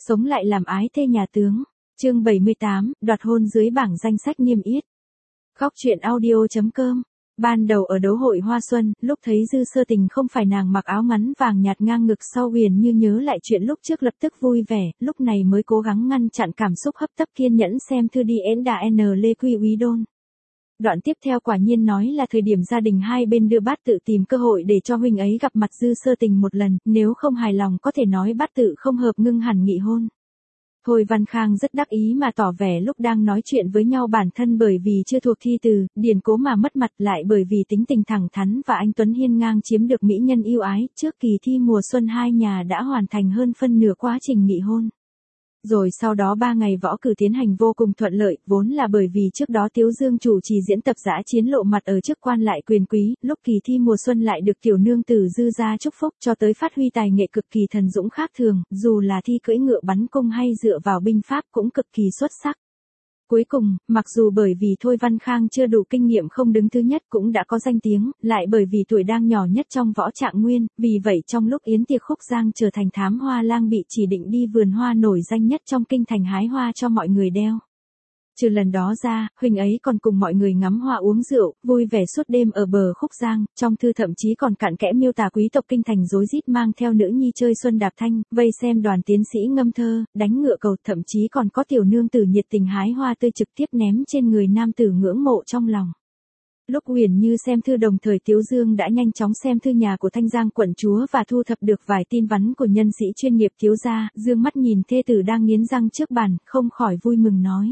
Sống lại làm ái thê nhà tướng. Chương 78, đoạt hôn dưới bảng danh sách niêm yết. Góc truyện audio.com. Ban đầu ở đấu hội Hoa Xuân, lúc thấy Dư Sơ Tình không phải nàng mặc áo ngắn vàng nhạt ngang ngực sau Huyền Như nhớ lại chuyện lúc trước lập tức vui vẻ, lúc này mới cố gắng ngăn chặn cảm xúc hấp tấp kiên nhẫn xem thư đi ến đà n lê quy úy đôn. Đoạn tiếp theo quả nhiên nói là thời điểm gia đình hai bên đưa bát tự tìm cơ hội để cho huynh ấy gặp mặt Dư Sơ Tình một lần, nếu không hài lòng có thể nói bát tự không hợp ngưng hẳn nghị hôn. Thôi Văn Khang rất đắc ý mà tỏ vẻ lúc đang nói chuyện với nhau bản thân bởi vì chưa thuộc thi từ, điền cố mà mất mặt lại bởi vì tính tình thẳng thắn và anh Tuấn hiên ngang chiếm được mỹ nhân yêu ái, trước kỳ thi mùa xuân hai nhà đã hoàn thành hơn phân nửa quá trình nghị hôn. Rồi sau đó 3 ngày võ cử tiến hành vô cùng thuận lợi, vốn là bởi vì trước đó Tiếu Dương chủ trì diễn tập dã chiến lộ mặt ở chức quan lại quyền quý, lúc kỳ thi mùa xuân lại được tiểu nương tử Dư gia chúc phúc cho tới phát huy tài nghệ cực kỳ thần dũng khác thường, dù là thi cưỡi ngựa bắn cung hay dựa vào binh pháp cũng cực kỳ xuất sắc. Cuối cùng, mặc dù bởi vì Thôi Văn Khang chưa đủ kinh nghiệm không đứng thứ nhất cũng đã có danh tiếng, lại bởi vì tuổi đang nhỏ nhất trong võ trạng nguyên, vì vậy trong lúc yến tiệc khúc giang trở thành thám hoa lang bị chỉ định đi vườn hoa nổi danh nhất trong kinh thành hái hoa cho mọi người đeo. Trừ lần đó ra, huynh ấy còn cùng mọi người ngắm hoa uống rượu, vui vẻ suốt đêm ở bờ khúc giang, trong thư thậm chí còn cặn kẽ miêu tả quý tộc kinh thành rối rít mang theo nữ nhi chơi xuân đạp thanh, vây xem đoàn tiến sĩ ngâm thơ, đánh ngựa cầu, thậm chí còn có tiểu nương tử nhiệt tình hái hoa tươi trực tiếp ném trên người nam tử ngưỡng mộ trong lòng. Lúc Huyền Như xem thư đồng thời Tiếu Dương đã nhanh chóng xem thư nhà của Thanh Giang quận chúa và thu thập được vài tin vắn của nhân sĩ chuyên nghiệp Tiếu gia, dương mắt nhìn thê tử đang nghiến răng trước bàn, không khỏi vui mừng nói.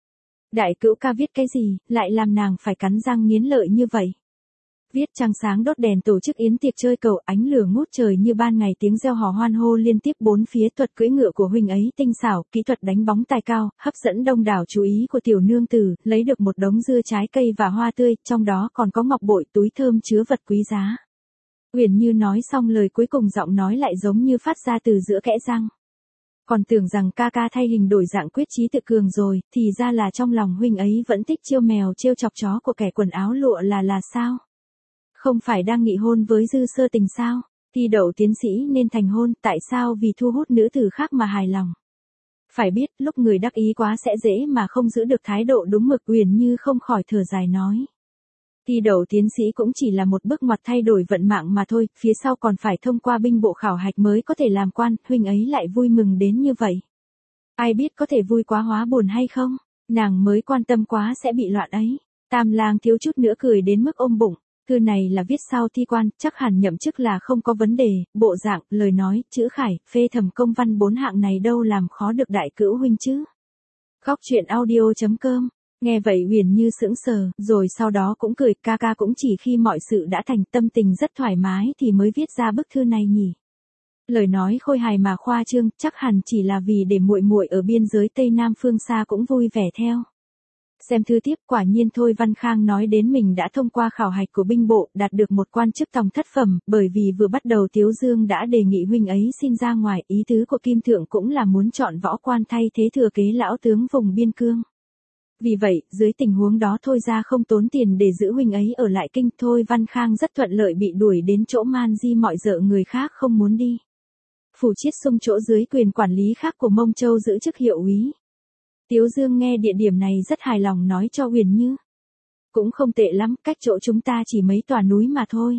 Đại cữu ca viết cái gì, lại làm nàng phải cắn răng nghiến lợi như vậy. Viết trăng sáng đốt đèn tổ chức yến tiệc chơi cầu, ánh lửa ngút trời như ban ngày, tiếng reo hò hoan hô liên tiếp bốn phía, thuật cưỡi ngựa của huynh ấy tinh xảo, kỹ thuật đánh bóng tài cao, hấp dẫn đông đảo chú ý của tiểu nương tử, lấy được một đống dưa trái cây và hoa tươi, trong đó còn có ngọc bội, túi thơm chứa vật quý giá. Huyền Như nói xong lời cuối cùng giọng nói lại giống như phát ra từ giữa kẽ răng. Còn tưởng rằng ca ca thay hình đổi dạng quyết chí tự cường rồi, thì ra là trong lòng huynh ấy vẫn thích chiêu mèo trêu chọc chó của kẻ quần áo lụa là sao? Không phải đang nghị hôn với Dư Sơ Tình sao? Thi đậu tiến sĩ nên thành hôn, tại sao vì thu hút nữ tử khác mà hài lòng? Phải biết, lúc người đắc ý quá sẽ dễ mà không giữ được thái độ đúng mực. Huyền Như không khỏi thở dài nói. Thi đậu tiến sĩ cũng chỉ là một bước ngoặt thay đổi vận mạng mà thôi, phía sau còn phải thông qua binh bộ khảo hạch mới có thể làm quan, huynh ấy lại vui mừng đến như vậy. Ai biết có thể vui quá hóa buồn hay không, nàng mới quan tâm quá sẽ bị loạn ấy. Tam Lang thiếu chút nữa cười đến mức ôm bụng, thư này là viết sau thi quan, chắc hẳn nhậm chức là không có vấn đề, bộ dạng, lời nói, chữ khải, phê thẩm công văn 4 hạng này đâu làm khó được đại cữu huynh chứ. Góc truyện audio.com. Nghe vậy Huyền Như sững sờ, rồi sau đó cũng cười, ca ca cũng chỉ khi mọi sự đã thành, tâm tình rất thoải mái thì mới viết ra bức thư này nhỉ. Lời nói khôi hài mà khoa trương, chắc hẳn chỉ là vì để muội muội ở biên giới Tây Nam phương xa cũng vui vẻ theo. Xem thư tiếp, quả nhiên Thôi Văn Khang nói đến mình đã thông qua khảo hạch của binh bộ, đạt được một quan chức tòng thất phẩm, bởi vì vừa bắt đầu Tiếu Dương đã đề nghị huynh ấy xin ra ngoài, ý tứ của Kim Thượng cũng là muốn chọn võ quan thay thế thừa kế lão tướng vùng biên cương. Vì vậy, dưới tình huống đó Thôi ra không tốn tiền để giữ huynh ấy ở lại kinh, Thôi Văn Khang rất thuận lợi bị đuổi đến chỗ man di mọi dợ người khác không muốn đi. Phủ Chiết Sung chỗ dưới quyền quản lý khác của Mông Châu giữ chức hiệu úy. Tiếu Dương nghe địa điểm này rất hài lòng nói cho Huyền Như. Cũng không tệ lắm, cách chỗ chúng ta chỉ mấy tòa núi mà thôi.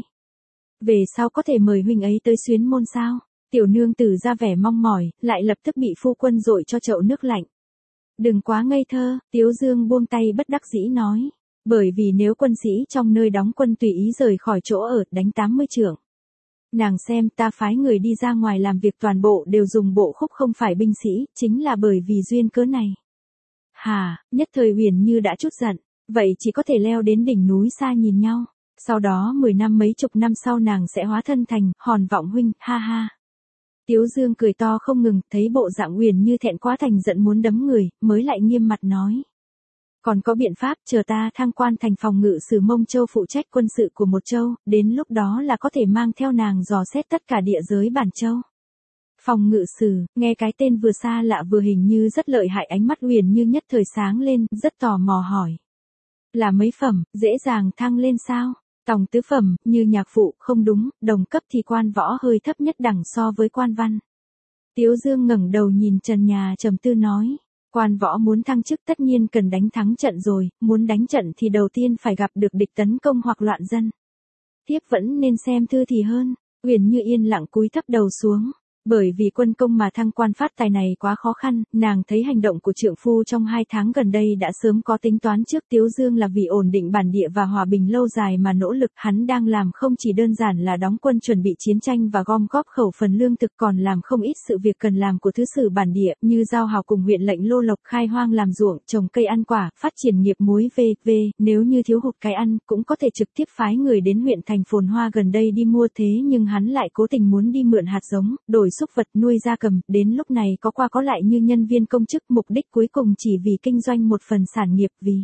Về sau có thể mời huynh ấy tới Xuyến Môn sao? Tiểu nương tử ra vẻ mong mỏi, lại lập tức bị phu quân dội cho chậu nước lạnh. Đừng quá ngây thơ, Tiếu Dương buông tay bất đắc dĩ nói. Bởi vì nếu quân sĩ trong nơi đóng quân tùy ý rời khỏi chỗ ở, đánh 80 trượng. Nàng xem, ta phái người đi ra ngoài làm việc toàn bộ đều dùng bộ khúc không phải binh sĩ, chính là bởi vì duyên cớ này. Hà, nhất thời Huyền Như đã chút giận, vậy chỉ có thể leo đến đỉnh núi xa nhìn nhau. Sau đó 10 năm mấy chục năm sau nàng sẽ hóa thân thành Hòn Vọng huynh, ha ha. Tiếu Dương cười to không ngừng, thấy bộ dạng Huyền Như thẹn quá thành giận muốn đấm người, mới lại nghiêm mặt nói. Còn có biện pháp, chờ ta thăng quan thành phòng ngự sử Mông Châu phụ trách quân sự của một châu, đến lúc đó là có thể mang theo nàng dò xét tất cả địa giới bản châu. Phòng ngự sử, nghe cái tên vừa xa lạ vừa hình như rất lợi hại, ánh mắt Huyền Như nhất thời sáng lên, rất tò mò hỏi. Là mấy phẩm, dễ dàng thăng lên sao? Tòng tứ phẩm, như nhạc phụ, không đúng, đồng cấp thì quan võ hơi thấp nhất đẳng so với quan văn. Tiếu Dương ngẩng đầu nhìn trần nhà trầm tư nói. Quan võ muốn thăng chức tất nhiên cần đánh thắng trận rồi, muốn đánh trận thì đầu tiên phải gặp được địch tấn công hoặc loạn dân. Tiếp vẫn nên xem thư thì hơn. Uyển Như yên lặng cúi thấp đầu xuống. Bởi vì quân công mà thăng quan phát tài này quá khó khăn, nàng thấy hành động của trượng phu trong 2 tháng gần đây đã sớm có tính toán trước. Tiếu Dương là vì ổn định bản địa và hòa bình lâu dài mà nỗ lực, hắn đang làm không chỉ đơn giản là đóng quân chuẩn bị chiến tranh và gom góp khẩu phần lương thực, còn làm không ít sự việc cần làm của thứ sử bản địa, như giao hào cùng huyện lệnh Lô Lộc khai hoang làm ruộng, trồng cây ăn quả, phát triển nghiệp muối v.v. Nếu như thiếu hụt cái ăn, cũng có thể trực tiếp phái người đến huyện thành phồn hoa gần đây đi mua, thế nhưng hắn lại cố tình muốn đi mượn hạt giống, đổi súc vật, nuôi gia cầm, đến lúc này có qua có lại như nhân viên công chức, mục đích cuối cùng chỉ vì kinh doanh một phần sản nghiệp, vì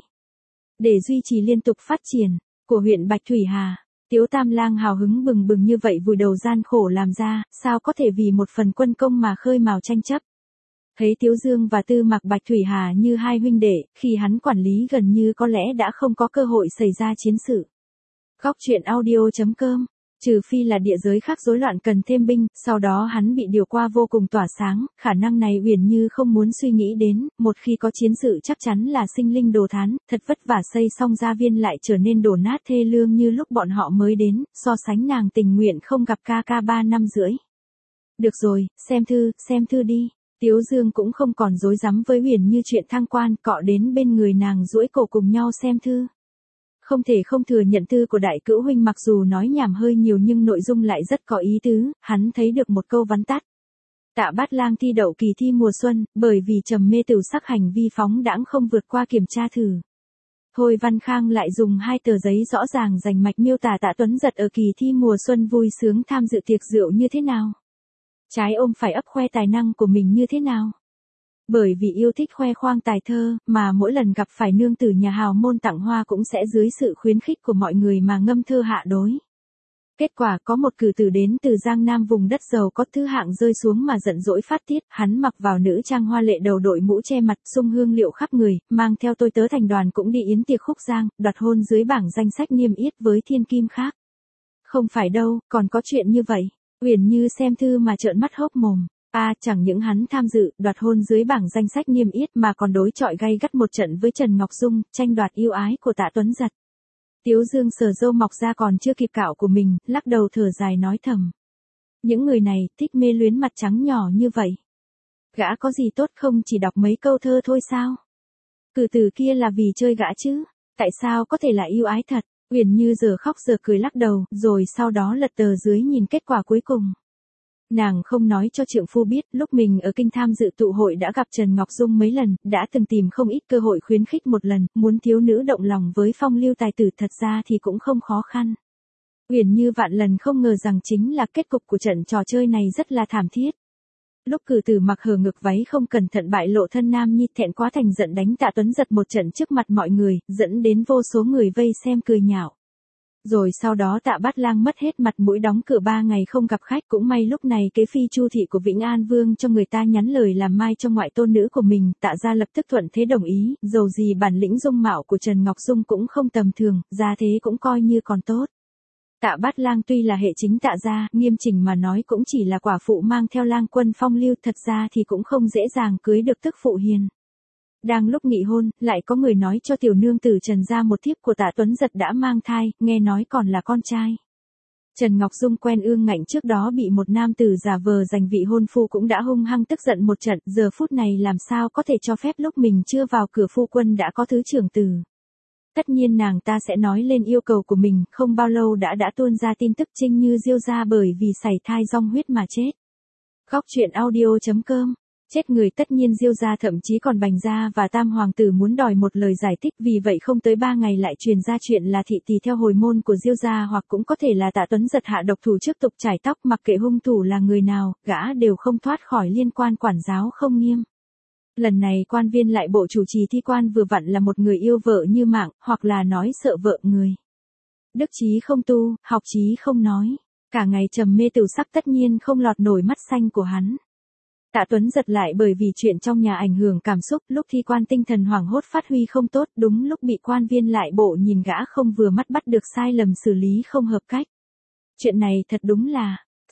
để duy trì liên tục phát triển của huyện Bạch Thủy Hà. Tiếu Tam Lang hào hứng bừng bừng như vậy vùi đầu gian khổ làm ra, sao có thể vì một phần quân công mà khơi mào tranh chấp. Thấy Tiếu Dương và Tư Mạc Bạch Thủy Hà như hai huynh đệ, khi hắn quản lý gần như có lẽ đã không có cơ hội xảy ra chiến sự. Góc truyện audio.com. Trừ phi là địa giới khác rối loạn cần thêm binh, sau đó hắn bị điều qua vô cùng tỏa sáng, khả năng này Uyển Như không muốn suy nghĩ đến, một khi có chiến sự chắc chắn là sinh linh đồ thán, thật vất vả xây xong gia viên lại trở nên đổ nát thê lương như lúc bọn họ mới đến, so sánh nàng tình nguyện không gặp ca ca 3 năm rưỡi. Được rồi, xem thư đi. Tiếu Dương cũng không còn dối rắm với Uyển Như chuyện thăng quan, cọ đến bên người nàng duỗi cổ cùng nhau xem thư. Không thể không thừa nhận thư của đại cữu huynh mặc dù nói nhảm hơi nhiều nhưng nội dung lại rất có ý tứ, hắn thấy được một câu vắn tắt. Tạ Bát Lang thi đậu kỳ thi mùa xuân, bởi vì trầm mê tửu sắc hành vi phóng đãng không vượt qua kiểm tra thử. Thôi Văn Khang lại dùng 2 tờ giấy rõ ràng rành mạch miêu tả Tạ Tuấn Giật ở kỳ thi mùa xuân vui sướng tham dự tiệc rượu như thế nào. Trái ôm phải ấp khoe tài năng của mình như thế nào. Bởi vì yêu thích khoe khoang tài thơ, mà mỗi lần gặp phải nương tử nhà hào môn tặng hoa cũng sẽ dưới sự khuyến khích của mọi người mà ngâm thơ hạ đối. Kết quả có một cử tử đến từ Giang Nam vùng đất giàu có thứ hạng rơi xuống mà giận dỗi phát tiết, hắn mặc vào nữ trang hoa lệ đầu đội mũ che mặt, sung hương liệu khắp người, mang theo tôi tớ thành đoàn cũng đi yến tiệc khúc giang, đoạt hôn dưới bảng danh sách niêm yết với thiên kim khác. Không phải đâu, còn có chuyện như vậy. Uyển Như xem thư mà trợn mắt hốc mồm. Chẳng những hắn tham dự, đoạt hôn dưới bảng danh sách niêm yết mà còn đối chọi gay gắt một trận với Trần Ngọc Dung, tranh đoạt yêu ái của Tạ Tuấn Giật. Tiếu Dương sờ râu mọc ra còn chưa kịp cạo của mình, lắc đầu thở dài nói thầm. Những người này, thích mê luyến mặt trắng nhỏ như vậy. Gã có gì tốt không, chỉ đọc mấy câu thơ thôi sao? Cử tử kia là vì chơi gã chứ, tại sao có thể là yêu ái thật? Uyển Như giờ khóc giờ cười lắc đầu, rồi sau đó lật tờ dưới nhìn kết quả cuối cùng. Nàng không nói cho trượng phu biết, lúc mình ở kinh tham dự tụ hội đã gặp Trần Ngọc Dung mấy lần, đã từng tìm không ít cơ hội khuyến khích một lần, muốn thiếu nữ động lòng với phong lưu tài tử, thật ra thì cũng không khó khăn. Uyển Như vạn lần không ngờ rằng chính là kết cục của trận trò chơi này rất là thảm thiết. Lúc cử tử mặc hở ngực váy không cẩn thận bại lộ thân nam nhi, thẹn quá thành giận đánh Tạ Tuấn Giật một trận trước mặt mọi người, dẫn đến vô số người vây xem cười nhạo. Rồi sau đó Tạ Bát Lang mất hết mặt mũi, đóng cửa 3 ngày không gặp khách, cũng may lúc này kế phi Chu thị của Vĩnh An Vương cho người ta nhắn lời làm mai cho ngoại tôn nữ của mình, Tạ gia lập tức thuận thế đồng ý, dầu gì bản lĩnh dung mạo của Trần Ngọc Dung cũng không tầm thường, gia thế cũng coi như còn tốt. Tạ Bát Lang tuy là hệ chính Tạ gia, nghiêm chỉnh mà nói cũng chỉ là quả phụ mang theo lang quân phong lưu, thật ra thì cũng không dễ dàng cưới được tức phụ hiền. Đang lúc nghị hôn, lại có người nói cho tiểu nương tử Trần gia một thiếp của Tạ Tuấn Giật đã mang thai, nghe nói còn là con trai. Trần Ngọc Dung quen ương ngạnh trước đó bị một nam tử giả vờ giành vị hôn phu cũng đã hung hăng tức giận một trận, giờ phút này làm sao có thể cho phép lúc mình chưa vào cửa phu quân đã có thứ trưởng tử. Tất nhiên nàng ta sẽ nói lên yêu cầu của mình, không bao lâu đã tuôn ra tin tức Trinh Như Diêu gia bởi vì sảy thai rong huyết mà chết. Góc truyện audio.com. Chết người, tất nhiên Diêu gia thậm chí còn Bành gia và Tam hoàng tử muốn đòi một lời giải thích, vì vậy không tới 3 ngày lại truyền ra chuyện là thị tỳ theo hồi môn của Diêu gia, hoặc cũng có thể là Tạ Tuấn Giật hạ độc thủ trước tục chải tóc, mặc kệ hung thủ là người nào, gã đều không thoát khỏi liên quan quản giáo không nghiêm. Lần này quan viên lại bộ chủ trì thi quan vừa vặn là một người yêu vợ như mạng, hoặc là nói sợ vợ người. Đức chí không tu, học chí không nói, cả ngày trầm mê tửu sắc, tất nhiên không lọt nổi mắt xanh của hắn. Tạ Tuấn Giật lại bởi vì chuyện trong nhà ảnh hưởng cảm xúc, lúc thi quan tinh thần hoảng hốt phát huy không tốt, đúng lúc bị quan viên lại bộ nhìn gã không vừa mắt bắt được sai lầm xử lý không hợp cách. Chuyện này thật đúng là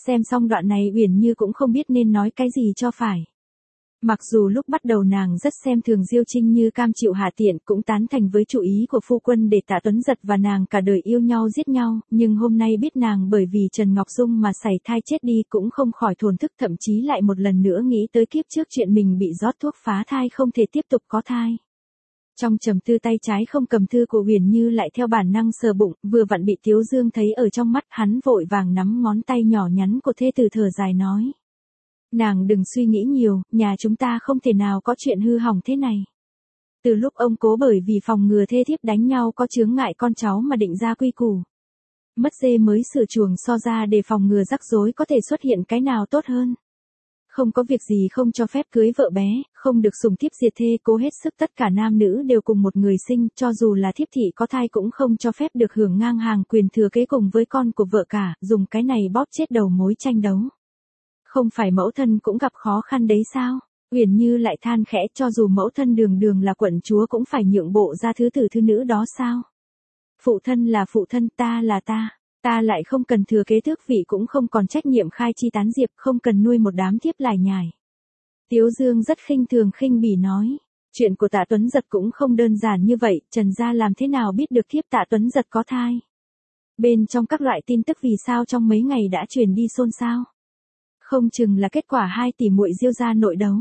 Xem xong đoạn này Uyển Như cũng không biết nên nói cái gì cho phải. Mặc dù lúc bắt đầu nàng rất xem thường Diêu Trinh Như cam chịu hạ tiện, cũng tán thành với chủ ý của phu quân để Tạ Tuấn Giật và nàng cả đời yêu nhau giết nhau, nhưng hôm nay biết nàng bởi vì Trần Ngọc Dung mà sảy thai chết đi cũng không khỏi thổn thức, thậm chí lại một lần nữa nghĩ tới kiếp trước chuyện mình bị rót thuốc phá thai không thể tiếp tục có thai. Trong trầm tư tay trái không cầm thư của Uyển Như lại theo bản năng sờ bụng, vừa vặn bị Tiếu Dương thấy ở trong mắt, hắn vội vàng nắm ngón tay nhỏ nhắn của thê tử thở dài nói. Nàng đừng suy nghĩ nhiều, nhà chúng ta không thể nào có chuyện hư hỏng thế này. Từ lúc ông cố bởi vì phòng ngừa thê thiếp đánh nhau có chướng ngại con cháu mà định ra quy củ. Mất dê mới sửa chuồng so ra để phòng ngừa rắc rối có thể xuất hiện cái nào tốt hơn. Không có việc gì không cho phép cưới vợ bé, không được sủng thiếp diệt thê, cố hết sức tất cả nam nữ đều cùng một người sinh, cho dù là thiếp thị có thai cũng không cho phép được hưởng ngang hàng quyền thừa kế cùng với con của vợ cả, dùng cái này bóp chết đầu mối tranh đấu. Không phải mẫu thân cũng gặp khó khăn đấy sao? Uyển Như lại than khẽ, cho dù mẫu thân đường đường là quận chúa cũng phải nhượng bộ ra thứ tử thứ nữ đó sao? Phụ thân là phụ thân, ta là ta lại không cần thừa kế tước vị, cũng không còn trách nhiệm khai chi tán diệp, không cần nuôi một đám thiếp lải nhải. Tiếu Dương rất khinh thường khinh bỉ nói, chuyện của Tạ Tuấn Giật cũng không đơn giản như vậy, Trần gia làm thế nào biết được thiếp Tạ Tuấn Giật có thai? Bên trong các loại tin tức vì sao trong mấy ngày đã truyền đi xôn xao? Không chừng là kết quả hai tỷ muội Diêu gia nội đấu.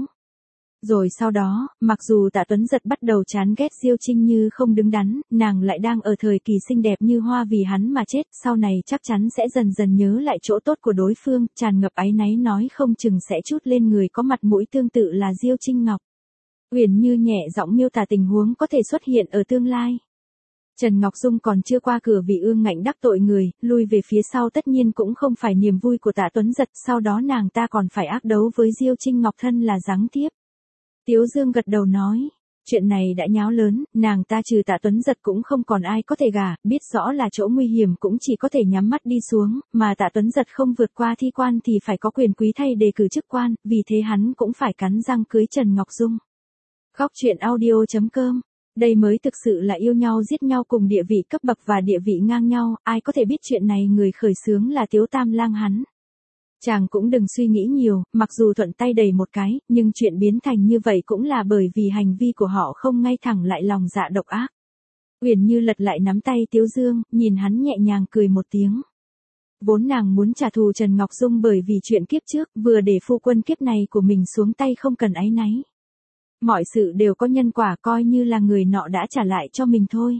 Rồi sau đó, mặc dù Tạ Tuấn Giật bắt đầu chán ghét Diêu Trinh Như không đứng đắn, nàng lại đang ở thời kỳ xinh đẹp như hoa vì hắn mà chết, sau này chắc chắn sẽ dần dần nhớ lại chỗ tốt của đối phương, tràn ngập áy náy nói không chừng sẽ trút lên người có mặt mũi tương tự là Diêu Trinh Ngọc. Uyển Như nhẹ giọng miêu tả tình huống có thể xuất hiện ở tương lai. Trần Ngọc Dung còn chưa qua cửa vì ương ngạnh đắc tội người, lui về phía sau tất nhiên cũng không phải niềm vui của Tạ Tuấn Giật, sau đó nàng ta còn phải ác đấu với Diêu Trinh Ngọc thân là giáng tiếp. Tiếu Dương gật đầu nói, chuyện này đã nháo lớn, nàng ta trừ Tạ Tuấn Giật cũng không còn ai có thể gả, biết rõ là chỗ nguy hiểm cũng chỉ có thể nhắm mắt đi xuống, mà Tạ Tuấn Giật không vượt qua thi quan thì phải có quyền quý thay đề cử chức quan, vì thế hắn cũng phải cắn răng cưới Trần Ngọc Dung. Góc truyện audio.com, đây mới thực sự là yêu nhau giết nhau cùng địa vị cấp bậc và địa vị ngang nhau, ai có thể biết chuyện này người khởi xướng là Tiếu Tam Lang hắn. Chàng cũng đừng suy nghĩ nhiều, mặc dù thuận tay đầy một cái, nhưng chuyện biến thành như vậy cũng là bởi vì hành vi của họ không ngay thẳng lại lòng dạ độc ác. Uyển Như lật lại nắm tay Tiếu Dương, nhìn hắn nhẹ nhàng cười một tiếng. Vốn nàng muốn trả thù Trần Ngọc Dung bởi vì chuyện kiếp trước, vừa để phu quân kiếp này của mình xuống tay không cần áy náy. Mọi sự đều có nhân quả, coi như là người nọ đã trả lại cho mình thôi.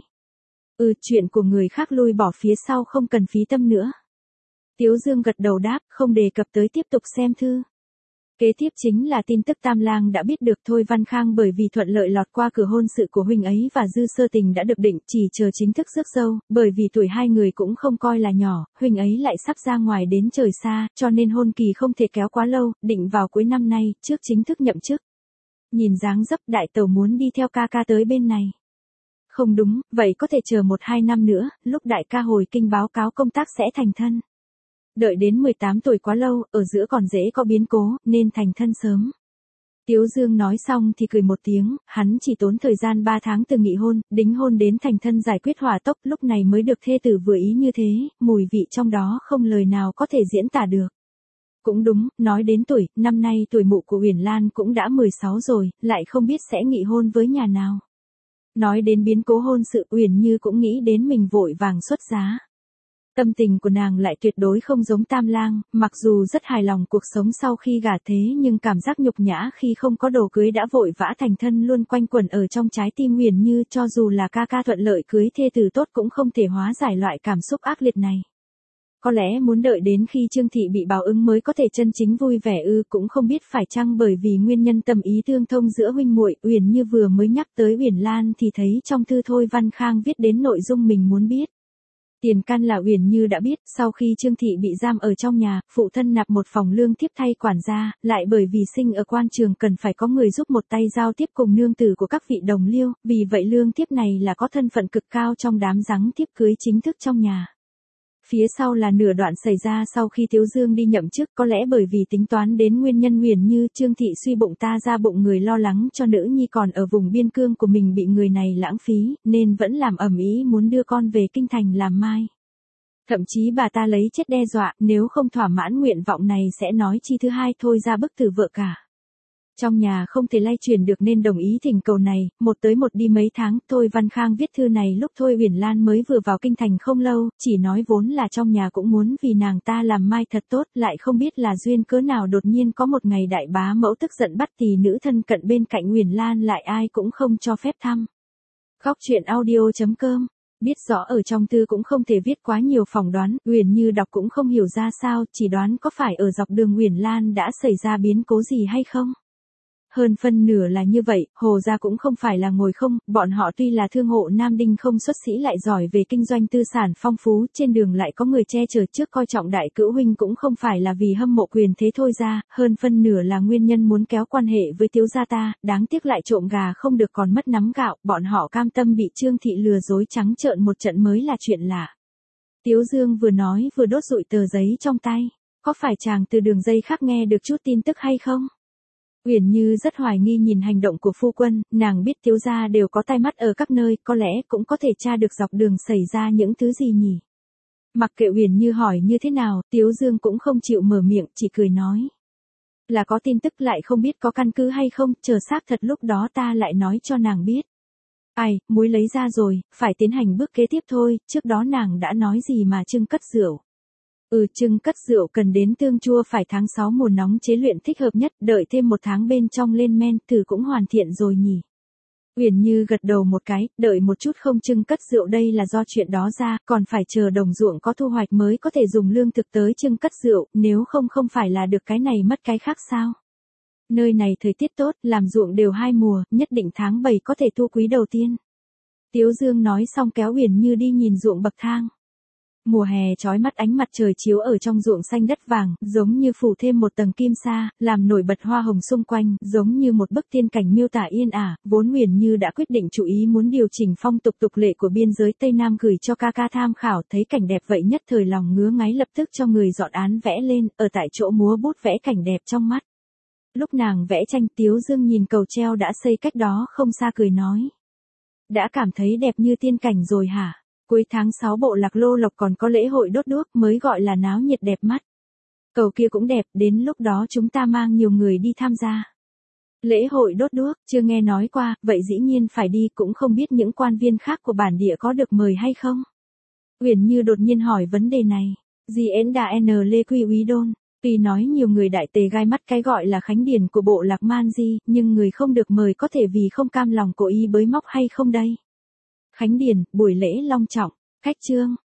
Chuyện của người khác lui bỏ phía sau không cần phí tâm nữa. Tiếu Dương gật đầu đáp, không đề cập tới tiếp tục xem thư. Kế tiếp chính là tin tức Tam Lang đã biết được Thôi Văn Khang bởi vì thuận lợi lọt qua cửa hôn sự của huynh ấy và Dư Sơ Tình đã được định, chỉ chờ chính thức rước dâu, bởi vì tuổi hai người cũng không coi là nhỏ, huynh ấy lại sắp ra ngoài đến trời xa, cho nên hôn kỳ không thể kéo quá lâu, định vào cuối năm nay, trước chính thức nhậm chức. Nhìn dáng dấp đại tẩu muốn đi theo ca ca tới bên này. Không đúng, vậy có thể chờ 1-2 năm nữa, lúc đại ca hồi kinh báo cáo công tác sẽ thành thân. Đợi đến 18 tuổi quá lâu, ở giữa còn dễ có biến cố, nên thành thân sớm. Tiếu Dương nói xong thì cười một tiếng, hắn chỉ tốn thời gian 3 tháng từ nghị hôn, đính hôn đến thành thân giải quyết hỏa tốc, lúc này mới được thê tử vừa ý như thế, mùi vị trong đó không lời nào có thể diễn tả được. Cũng đúng, nói đến tuổi, năm nay tuổi mụ của Uyển Lan cũng đã 16 rồi, lại không biết sẽ nghị hôn với nhà nào. Nói đến biến cố hôn sự, Uyển Như cũng nghĩ đến mình vội vàng xuất giá. Tâm tình của nàng lại tuyệt đối không giống Tam Lang, mặc dù rất hài lòng cuộc sống sau khi gả thế nhưng cảm giác nhục nhã khi không có đồ cưới đã vội vã thành thân luôn quanh quẩn ở trong trái tim Uyển Như, cho dù là ca ca thuận lợi cưới thê tử tốt cũng không thể hóa giải loại cảm xúc ác liệt này. Có lẽ muốn đợi đến khi Trương Thị bị báo ứng mới có thể chân chính vui vẻ cũng không biết phải chăng bởi vì nguyên nhân tâm ý tương thông giữa huynh muội. Uyển Như vừa mới nhắc tới Uyển Lan thì thấy trong thư Thôi Văn Khang viết đến nội dung mình muốn biết. Tiền căn là Uyển Như đã biết, sau khi Trương Thị bị giam ở trong nhà, phụ thân nạp một phòng lương thiếp thay quản gia, lại bởi vì sinh ở quan trường cần phải có người giúp một tay giao tiếp cùng nương tử của các vị đồng liêu, vì vậy lương thiếp này là có thân phận cực cao trong đám giáng thiếp cưới chính thức trong nhà. Phía sau là nửa đoạn xảy ra sau khi Tiếu Dương đi nhậm chức, có lẽ bởi vì tính toán đến nguyên nhân Uyển Như, Trương Thị suy bụng ta ra bụng người lo lắng cho nữ nhi còn ở vùng biên cương của mình bị người này lãng phí, nên vẫn làm ầm ĩ muốn đưa con về kinh thành làm mai. Thậm chí bà ta lấy chết đe dọa, nếu không thỏa mãn nguyện vọng này sẽ nói chi thứ hai thôi ra bức tử vợ cả. Trong nhà không thể lay truyền được nên đồng ý thỉnh cầu này, một tới một đi mấy tháng, Thôi Văn Khang viết thư này lúc Thôi Uyển Lan mới vừa vào kinh thành không lâu, chỉ nói vốn là trong nhà cũng muốn vì nàng ta làm mai thật tốt, lại không biết là duyên cớ nào đột nhiên có một ngày đại bá mẫu tức giận bắt tỳ nữ thân cận bên cạnh Uyển Lan lại ai cũng không cho phép thăm. Khóc chuyện audio.com. Biết rõ ở trong thư cũng không thể viết quá nhiều phỏng đoán, Uyển Như đọc cũng không hiểu ra sao, chỉ đoán có phải ở dọc đường Uyển Lan đã xảy ra biến cố gì hay không. Hơn phân nửa là như vậy, Hồ gia cũng không phải là ngồi không, bọn họ tuy là thương hộ Nam Đinh không xuất sĩ lại giỏi về kinh doanh tư sản phong phú, trên đường lại có người che chở trước coi trọng đại cữu huynh cũng không phải là vì hâm mộ quyền thế thôi ra, hơn phân nửa là nguyên nhân muốn kéo quan hệ với Tiếu gia ta, đáng tiếc lại trộm gà không được còn mất nắm gạo, bọn họ cam tâm bị Trương thị lừa dối trắng trợn một trận mới là chuyện lạ. Tiếu Dương vừa nói vừa đốt rụi tờ giấy trong tay, có phải chàng từ đường dây khác nghe được chút tin tức hay không? Uyển Như rất hoài nghi nhìn hành động của phu quân, nàng biết Tiếu gia đều có tai mắt ở các nơi, có lẽ cũng có thể tra được dọc đường xảy ra những thứ gì nhỉ. Mặc kệ Uyển Như hỏi như thế nào, Tiếu Dương cũng không chịu mở miệng, chỉ cười nói. Là có tin tức lại không biết có căn cứ hay không, chờ xác thật lúc đó ta lại nói cho nàng biết. Ai, muối lấy ra rồi, phải tiến hành bước kế tiếp thôi, trước đó nàng đã nói gì mà trưng cất rượu. Trưng cất rượu cần đến tương chua phải tháng 6 mùa nóng chế luyện thích hợp nhất, đợi thêm 1 tháng bên trong lên men, thử cũng hoàn thiện rồi nhỉ. Uyển Như gật đầu một cái, đợi một chút không trưng cất rượu đây là do chuyện đó ra, còn phải chờ đồng ruộng có thu hoạch mới có thể dùng lương thực tới trưng cất rượu, nếu không không phải là được cái này mất cái khác sao. Nơi này thời tiết tốt, làm ruộng đều 2 mùa, nhất định tháng 7 có thể thu quý đầu tiên. Tiếu Dương nói xong kéo Uyển Như đi nhìn ruộng bậc thang. Mùa hè chói mắt ánh mặt trời chiếu ở trong ruộng xanh đất vàng, giống như phủ thêm một tầng kim sa, làm nổi bật hoa hồng xung quanh, giống như một bức tiên cảnh miêu tả yên ả, vốn Uyển Như đã quyết định chú ý muốn điều chỉnh phong tục tục lệ của biên giới Tây Nam gửi cho ca ca tham khảo, thấy cảnh đẹp vậy nhất thời lòng ngứa ngáy lập tức cho người dọn án vẽ lên, ở tại chỗ múa bút vẽ cảnh đẹp trong mắt. Lúc nàng vẽ tranh Tiếu Dương nhìn cầu treo đã xây cách đó không xa cười nói. Đã cảm thấy đẹp như tiên cảnh rồi hả? Cuối tháng 6 bộ Lạc Lô Lộc còn có lễ hội đốt đuốc mới gọi là náo nhiệt đẹp mắt. Cầu kia cũng đẹp, đến lúc đó chúng ta mang nhiều người đi tham gia. Lễ hội đốt đuốc, chưa nghe nói qua, vậy dĩ nhiên phải đi, cũng không biết những quan viên khác của bản địa có được mời hay không. Uyển Như đột nhiên hỏi vấn đề này. Diễn đà N Lê Quy Úy Đôn. Tuy nói nhiều người đại tề gai mắt cái gọi là khánh điển của bộ lạc Man Di, nhưng người không được mời có thể vì không cam lòng cố ý bới móc hay không đây? Khánh điển, buổi lễ long trọng, cách chương.